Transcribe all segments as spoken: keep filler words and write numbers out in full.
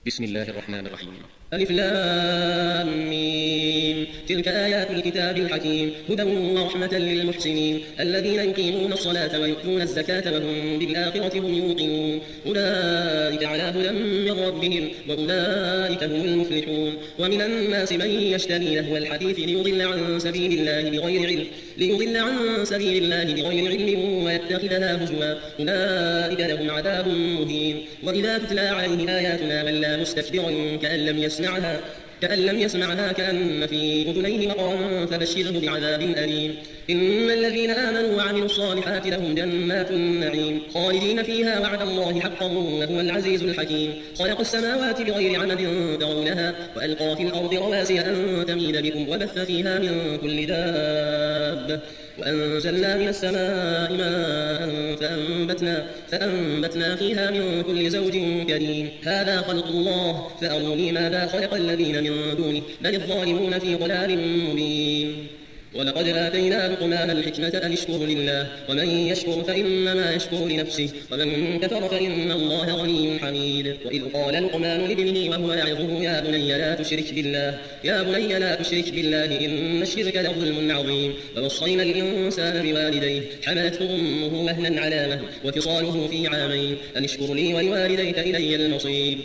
بسم الله الرحمن الرحيم. ألف لام ميم. تلك آيات الكتاب الحكيم هدى ورحمة للمحسنين الذين يقيمون الصلاة ويؤتون الزكاة وهم بالآخرة هم يوقنون أولئك على هدى من ربهم وأولئك هم المفلحون. ومن الناس من يشتري لهو الحديث ليضل عن سبيل الله بغير علم ليضل عن سبيل الله بغير علم ويتخذها هزوا أولئك لهم عذاب مهين. وإذا تتلى عليه آياتنا ولى مستكبرا كأن لم يسمعها كأن لم يسمعها كأن في أذنيه وقرا فبشره بعذاب أليم. إن الذين آمنوا وعملوا الصالحات لهم جنات النعيم خالدين فيها وعد الله حقا وهو العزيز الحكيم. خلق السماوات بغير عمد ترونها وألقى في الأرض رواسي أن تميد بكم وبث فيها من كل دابة وأنزلنا من السماء ماء فأنبتنا, فأنبتنا فيها من كل زوج كريم. هذا خلق الله فأروني ماذا خلق الذين من دونه بل الظالمون في ضلال مبين. ولقد آتينا لقمان الحكمة أن اشكر لله ومن يشكر فإنما يشكر لنفسه ومن كفر فإن الله غني حميد. وإذ قال لقمان لابنه وهو يعظه يا بني لا تشرك بالله يا بني لا تشرك بالله إن الشرك لظلم عظيم. ووصينا الإنسان بوالديه حملته أمه وهنا على وهن وفصاله في عامين أن اشكر لي ولوالديك إلي المصير.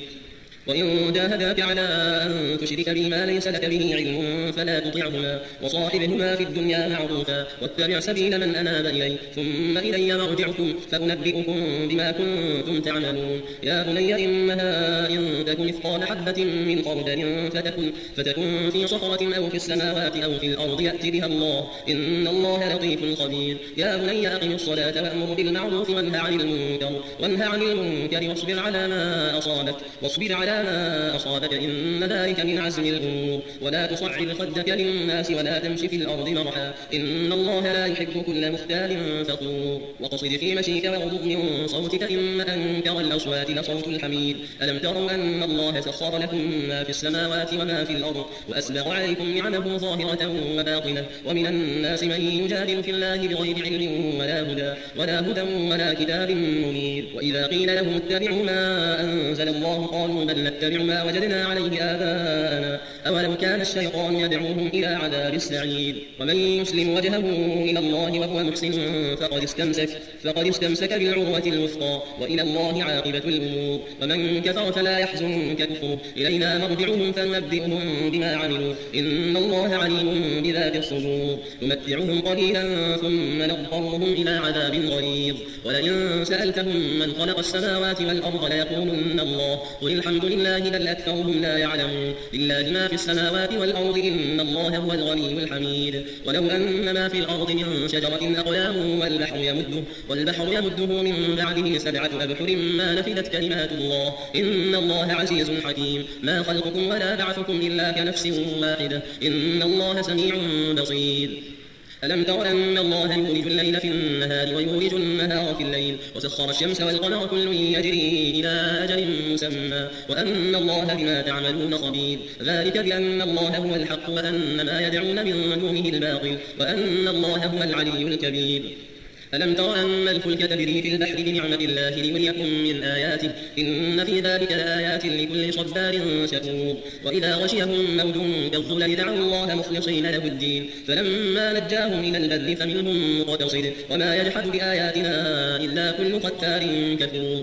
وإن جاهداك على أن تشرك بي ما ليس لك به علم فلا تطعهما وصاحبهما في الدنيا معروفا واتبع سبيل من أناب إلي ثم إلي مرجعكم فأنبئكم بما كنتم تعملون. يا بني إنها إن تكن مثقال حبة من خردل فتكن, فتكن في صخرة أو في السماوات أو في الأرض يأت بها الله إن الله لطيف خبير. يا بني أقم الصلاة وأمر بالمعروف وانه عن المنكر وانه عن المنكر واصبر على ما أصابك واصبر على ما أصابك إن ذلك من عزم الأمور. ولا تصعر خدك للناس ولا تمشي في الأرض مرحا إن الله لا يحب كل مختال فخور. وقصد في مشيك واغضض من صوتك إن أنكر الأصوات لصوت الحمير. ألم تروا أن الله سخر لكم ما في السماوات وما في الأرض وأسبغ عليكم نعمه ظاهرة وباطنة. ومن الناس من يجادل في الله بغير علم ولا هدى ولا هدى ولا كتاب منير. وإذا قيل لهم اتبعوا ما أنزل الله قالوا بل نتبع ما وجدنا عليه آباءنا أولو كان الشيطان يدعوهم إلى عذاب السعير. ومن يسلم وجهه إلى الله وهو محسن فقد استمسك, فقد استمسك بالعروة الوثقى وإلى الله عاقبة الأمور. ومن كفر فلا يحزنك كفره إلينا مرجعهم فننبئهم بما عملوا إن الله عليم بذات الصدور. نمتعهم قليلا ثم نضطرهم إلى عذاب غليظ. ولئن سألتهم من خلق السماوات والأرض ليقولن الله قل الحمد لله بل أكثرهم لا يعلمون. لله ما في السماوات والأرض إن الله هو الغني الحميد. ولو أن ما في الأرض من شجرة أقلام والبحر يمده, والبحر يمده من بعده سبعة أبحر ما نفدت كلمات الله إن الله عزيز حكيم. ما خلقكم ولا بعثكم إلا كنفس واحدة إن الله سميع بصير. ألم تر أن الله يولج الليل في النهار ويولج النهار في الليل وسخر الشمس والقمر كل يجري إلى أجل مسمى وأن الله بما تعملون خبير. ذلك بأن الله هو الحق وأن ما يدعون من دونه الباطل وأن الله هو العلي الكبير. ألم تر أن الفلك تجري في البحر بنعمة الله ليريكم من آياته إن في ذلك لآيات لكل صبار شكور. وإذا غشيهم موج كالظلل دعوا الله مخلصين له الدين فلما نجاهم إلى البر فمنهم مقتصد وما يجحد بآياتنا إلا كل ختار كفور.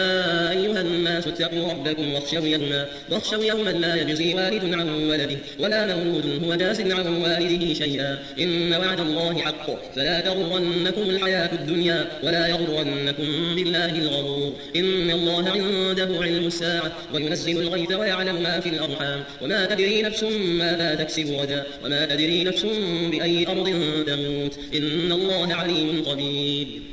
يا أيها الناس اتقوا ربكم واخشوا يوما, واخشوا يوما لا يجزي والد عن ولده ولا مولود هو جاز عن والده شيئا إن وعد الله حق فلا تغرنكم الحياة الدنيا ولا يغرنكم بالله الغرور. إن الله عنده علم الساعة وينزل الغيث ويعلم ما في الأرحام وما تدري نفس ماذا تكسب غدا وما تدري نفس بأي أرض تموت إن الله عليم خبير.